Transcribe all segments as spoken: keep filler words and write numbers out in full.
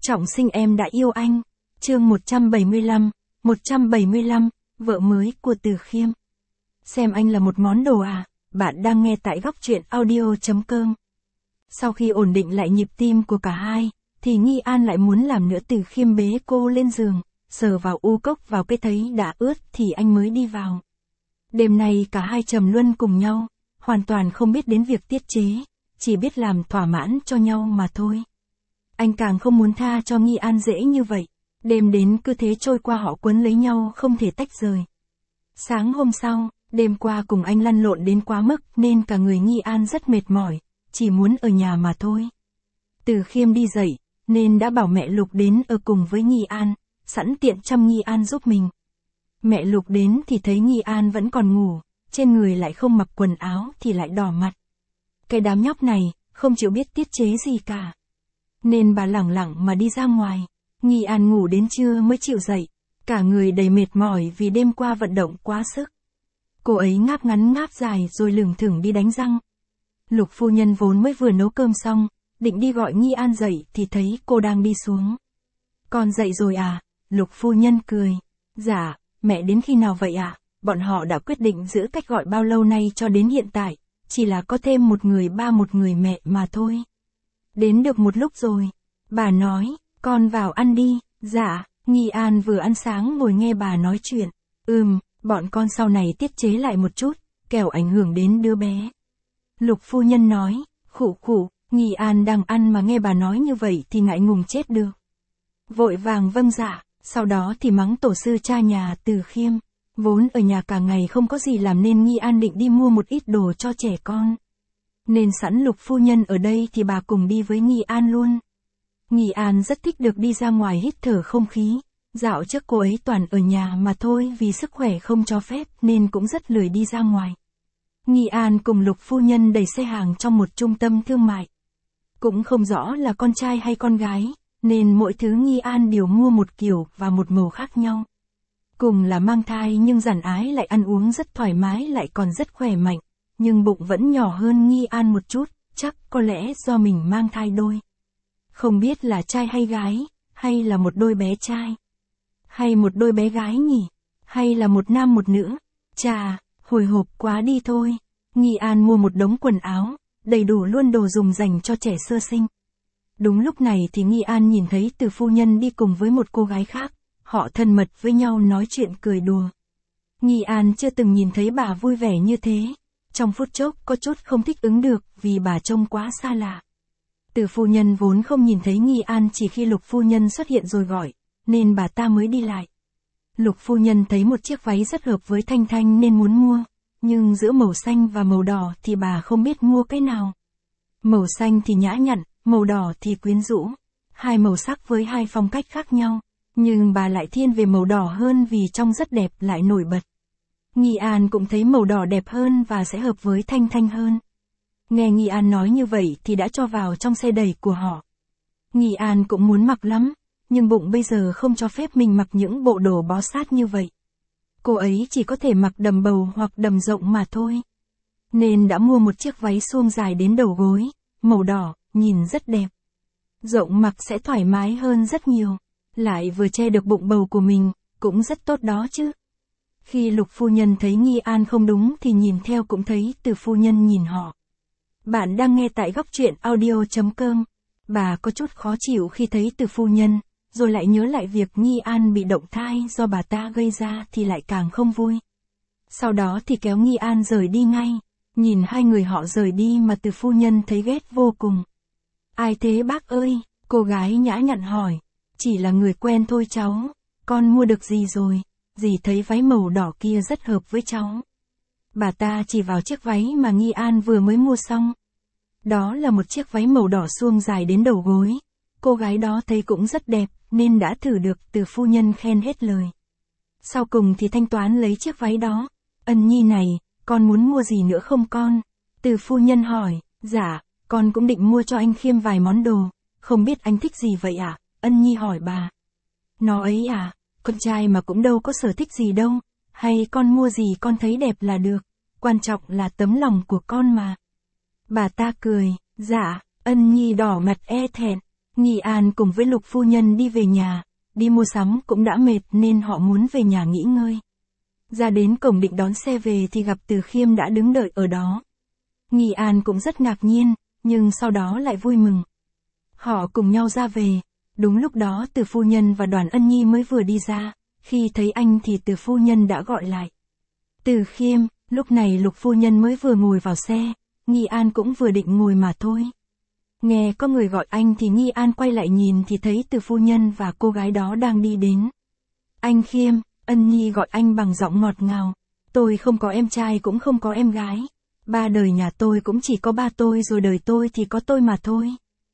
Trọng sinh em đã yêu anh. Chương một trăm bảy mươi lăm, một trăm bảy mươi lăm, vợ mới của Từ Khiêm. Xem anh là một món đồ à? Bạn đang nghe tại góc truyện audio chấm com. Sau khi ổn định lại nhịp tim của cả hai, thì Nghi An lại muốn làm nữa. Từ Khiêm bế cô lên giường, sờ vào u cốc vào cái thấy đã ướt thì anh mới đi vào. Đêm nay cả hai trầm luân cùng nhau, hoàn toàn không biết đến việc tiết chế, chỉ biết làm thỏa mãn cho nhau mà thôi. Anh càng không muốn tha cho Nghi An dễ như vậy. Đêm đến cứ thế trôi qua, họ quấn lấy nhau không thể tách rời. Sáng hôm sau, đêm qua cùng anh lăn lộn đến quá mức nên cả người Nghi An rất mệt mỏi, chỉ muốn ở nhà mà thôi. Từ Khiêm đi dậy, nên đã bảo mẹ Lục đến ở cùng với Nghi An, sẵn tiện chăm Nghi An giúp mình. Mẹ Lục đến thì thấy Nghi An vẫn còn ngủ, trên người lại không mặc quần áo thì lại đỏ mặt. Cái đám nhóc này, không chịu biết tiết chế gì cả. Nên bà lẳng lặng mà đi ra ngoài. Nghi An ngủ đến trưa mới chịu dậy, cả người đầy mệt mỏi vì đêm qua vận động quá sức. Cô ấy ngáp ngắn ngáp dài rồi lửng thửng đi đánh răng. Lục phu nhân vốn mới vừa nấu cơm xong, định đi gọi Nghi An dậy thì thấy cô đang đi xuống. Con dậy rồi à? Lục phu nhân cười. Dạ, mẹ đến khi nào vậy ạ? À? Bọn họ đã quyết định giữ cách gọi bao lâu nay cho đến hiện tại, chỉ là có thêm một người ba một người mẹ mà thôi. Đến được một lúc rồi. Bà nói, con vào ăn đi. Dạ, Nghi An vừa ăn sáng ngồi nghe bà nói chuyện. Ừm, bọn con sau này tiết chế lại một chút, kẻo ảnh hưởng đến đứa bé. Lục phu nhân nói, khụ khụ, Nghi An đang ăn mà nghe bà nói như vậy thì ngại ngùng chết được. Vội vàng vâng dạ, sau đó thì mắng tổ sư cha nhà Từ Khiêm. Vốn ở nhà cả ngày không có gì làm nên Nghi An định đi mua một ít đồ cho trẻ con. Nên sẵn Lục phu nhân ở đây thì bà cùng đi với Nghi An luôn. Nghi An rất thích được đi ra ngoài hít thở không khí. Dạo trước cô ấy toàn ở nhà mà thôi, vì sức khỏe không cho phép nên cũng rất lười đi ra ngoài. Nghi An cùng Lục phu nhân đẩy xe hàng trong một trung tâm thương mại. Cũng không rõ là con trai hay con gái, nên mỗi thứ Nghi An đều mua một kiểu và một màu khác nhau. Cùng là mang thai nhưng dặn ái lại ăn uống rất thoải mái, lại còn rất khỏe mạnh. Nhưng bụng vẫn nhỏ hơn Nghi An một chút, chắc có lẽ do mình mang thai đôi. Không biết là trai hay gái, hay là một đôi bé trai, hay một đôi bé gái nhỉ, hay là một nam một nữ. Chà, hồi hộp quá đi thôi. Nghi An mua một đống quần áo, đầy đủ luôn đồ dùng dành cho trẻ sơ sinh. Đúng lúc này thì Nghi An nhìn thấy Từ phu nhân đi cùng với một cô gái khác, họ thân mật với nhau nói chuyện cười đùa. Nghi An chưa từng nhìn thấy bà vui vẻ như thế. Trong phút chốc có chút không thích ứng được vì bà trông quá xa lạ. Từ phu nhân vốn không nhìn thấy Nghi An, chỉ khi Lục phu nhân xuất hiện rồi gọi, nên bà ta mới đi lại. Lục phu nhân thấy một chiếc váy rất hợp với Thanh Thanh nên muốn mua, nhưng giữa màu xanh và màu đỏ thì bà không biết mua cái nào. Màu xanh thì nhã nhặn, màu đỏ thì quyến rũ. Hai màu sắc với hai phong cách khác nhau, nhưng bà lại thiên về màu đỏ hơn vì trông rất đẹp lại nổi bật. Nghi An cũng thấy màu đỏ đẹp hơn và sẽ hợp với Thanh Thanh hơn. Nghe Nghi An nói như vậy thì đã cho vào trong xe đẩy của họ. Nghi An cũng muốn mặc lắm, nhưng bụng bây giờ không cho phép mình mặc những bộ đồ bó sát như vậy. Cô ấy chỉ có thể mặc đầm bầu hoặc đầm rộng mà thôi. Nên đã mua một chiếc váy suông dài đến đầu gối, màu đỏ, nhìn rất đẹp. Rộng mặc sẽ thoải mái hơn rất nhiều, lại vừa che được bụng bầu của mình, cũng rất tốt đó chứ. Khi Lục phu nhân thấy Nghi An không đúng thì nhìn theo cũng thấy Từ phu nhân nhìn họ. Bạn đang nghe tại góc truyện audio chấm com. Bà có chút khó chịu khi thấy Từ phu nhân, rồi lại nhớ lại việc Nghi An bị động thai do bà ta gây ra thì lại càng không vui. Sau đó thì kéo Nghi An rời đi ngay. Nhìn hai người họ rời đi mà Từ phu nhân thấy ghét vô cùng. Ai thế bác ơi? Cô gái nhã nhặn hỏi. Chỉ là người quen thôi cháu. Con mua được gì rồi? Dì thấy váy màu đỏ kia rất hợp với cháu. Bà ta chỉ vào chiếc váy mà Nghi An vừa mới mua xong. Đó là một chiếc váy màu đỏ suông dài đến đầu gối. Cô gái đó thấy cũng rất đẹp, nên đã thử được. Từ phu nhân khen hết lời. Sau cùng thì thanh toán lấy chiếc váy đó. Ân nhi này, con muốn mua gì nữa không con? Từ phu nhân hỏi. Dạ, con cũng định mua cho anh Khiêm vài món đồ. Không biết anh thích gì vậy ạ? À? Ân nhi hỏi bà. Nó ấy à, con trai mà cũng đâu có sở thích gì đâu. Hay con mua gì con thấy đẹp là được. Quan trọng là tấm lòng của con mà. Bà ta cười. Dạ, Ân nhi đỏ mặt e thẹn. Nghi An cùng với Lục phu nhân đi về nhà, đi mua sắm cũng đã mệt nên họ muốn về nhà nghỉ ngơi. Ra đến cổng định đón xe về thì gặp Từ Khiêm đã đứng đợi ở đó. Nghi An cũng rất ngạc nhiên, nhưng sau đó lại vui mừng. Họ cùng nhau ra về, đúng lúc đó Từ phu nhân và Đoàn Ân Nhi mới vừa đi ra, khi thấy anh thì Từ phu nhân đã gọi lại. Từ Khiêm, lúc này Lục phu nhân mới vừa ngồi vào xe, Nghi An cũng vừa định ngồi mà thôi. Nghe có người gọi anh thì Nghi An quay lại nhìn thì thấy Từ phu nhân và cô gái đó đang đi đến. Anh Khiêm, Ân Nhi gọi anh bằng giọng ngọt ngào. Tôi không có em trai cũng không có em gái. Ba đời nhà tôi cũng chỉ có ba tôi rồi đời tôi thì có tôi mà thôi.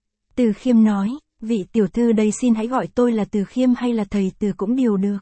Từ Khiêm nói, vị tiểu thư đây xin hãy gọi tôi là Từ Khiêm hay là thầy Từ cũng đều được.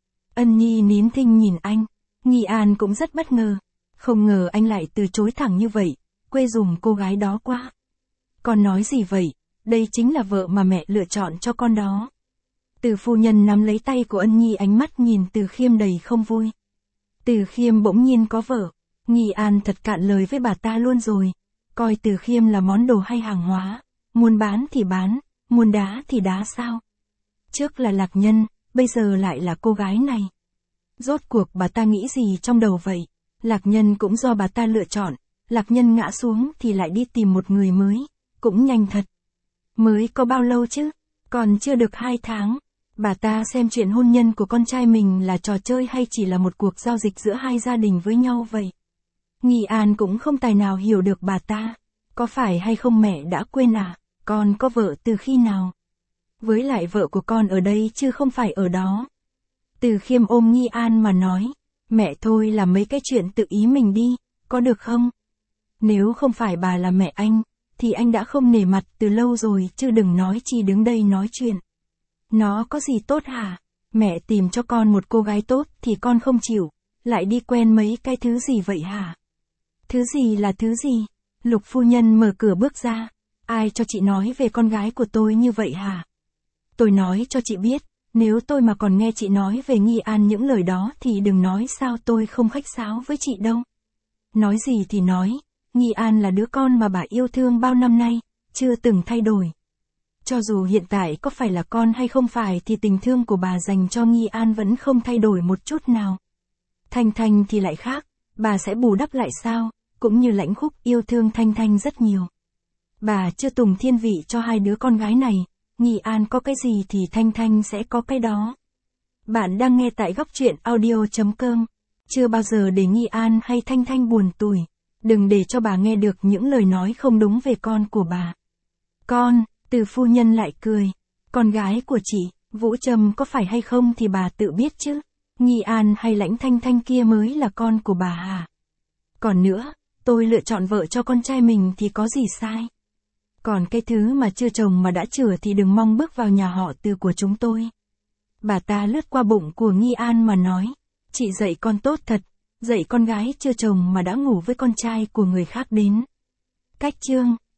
Ân Nhi nín thinh nhìn anh. Nghi An cũng rất bất ngờ. Không ngờ anh lại từ chối thẳng như vậy, quê dùm cô gái đó quá. Con nói gì vậy, đây chính là vợ mà mẹ lựa chọn cho con đó. Từ phu nhân nắm lấy tay của Ân Nhi, ánh mắt nhìn Từ Khiêm đầy không vui. Từ Khiêm bỗng nhiên có vợ, Nghi An thật cạn lời với bà ta luôn rồi. Coi Từ Khiêm là món đồ hay hàng hóa, muốn bán thì bán, muốn đá thì đá sao. Trước là lạc nhân, bây giờ lại là cô gái này. Rốt cuộc bà ta nghĩ gì trong đầu vậy? Lạc nhân cũng do bà ta lựa chọn, lạc nhân ngã xuống thì lại đi tìm một người mới, cũng nhanh thật. Mới có bao lâu chứ? Còn chưa được hai tháng. Bà ta xem chuyện hôn nhân của con trai mình là trò chơi hay chỉ là một cuộc giao dịch giữa hai gia đình với nhau vậy? Nghi An cũng không tài nào hiểu được bà ta. Có phải hay không mẹ đã quên à? Con có vợ từ khi nào? Với lại vợ của con ở đây chứ không phải ở đó. Từ Khiêm ôm Nghi An mà nói, mẹ thôi làm mấy cái chuyện tự ý mình đi, có được không? Nếu không phải bà là mẹ anh, thì anh đã không nể mặt từ lâu rồi chứ đừng nói chi đứng đây nói chuyện. Nó có gì tốt hả? Mẹ tìm cho con một cô gái tốt thì con không chịu, lại đi quen mấy cái thứ gì vậy hả? Thứ gì là thứ gì? Lục phu nhân mở cửa bước ra. Ai cho chị nói về con gái của tôi như vậy hả? Tôi nói cho chị biết, nếu tôi mà còn nghe chị nói về Nghi An những lời đó thì đừng nói sao tôi không khách sáo với chị đâu. Nói gì thì nói, Nghi An là đứa con mà bà yêu thương bao năm nay, chưa từng thay đổi. Cho dù hiện tại có phải là con hay không phải thì tình thương của bà dành cho Nghi An vẫn không thay đổi một chút nào. Thanh Thanh thì lại khác, bà sẽ bù đắp lại sao, cũng như Lãnh Khúc yêu thương Thanh Thanh rất nhiều. Bà chưa tùng thiên vị cho hai đứa con gái này, Nghi An có cái gì thì Thanh Thanh sẽ có cái đó. Bạn đang nghe tại góc truyện audio chấm com. Chưa bao giờ để Nghi An hay Thanh Thanh buồn tủi. Đừng để cho bà nghe được những lời nói không đúng về con của bà. Con, Từ phu nhân lại cười. Con gái của chị, Vũ Trâm có phải hay không thì bà tự biết chứ. Nghi An hay Lãnh Thanh Thanh kia mới là con của bà hả? Còn nữa, tôi lựa chọn vợ cho con trai mình thì có gì sai? Còn cái thứ mà chưa chồng mà đã chửa thì đừng mong bước vào nhà họ Từ của chúng tôi. Bà ta lướt qua bụng của Nghi An mà nói. Chị dạy con tốt thật, dạy con gái chưa chồng mà đã ngủ với con trai của người khác đến. Cách chương